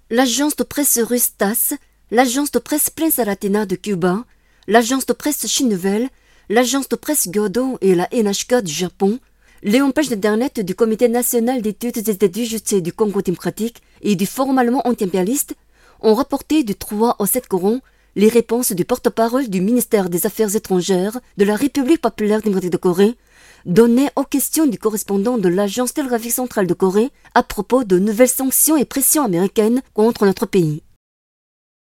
l'agence de presse russe TASS, l'agence de presse Prensa Latina de Cuba, l'agence de presse Chine Nouvelle, l'agence de presse Kyodo et la NHK du Japon, les homepages d'internet du Comité national d'études et d'études justicières du Congo démocratique et du Forum allemand anti-impérialiste ont rapporté du 3 au 7 courant les réponses du porte-parole du ministère des Affaires étrangères de la République populaire démocratique de Corée, données aux questions du correspondant de l'Agence télégraphique centrale de Corée à propos de nouvelles sanctions et pressions américaines contre notre pays.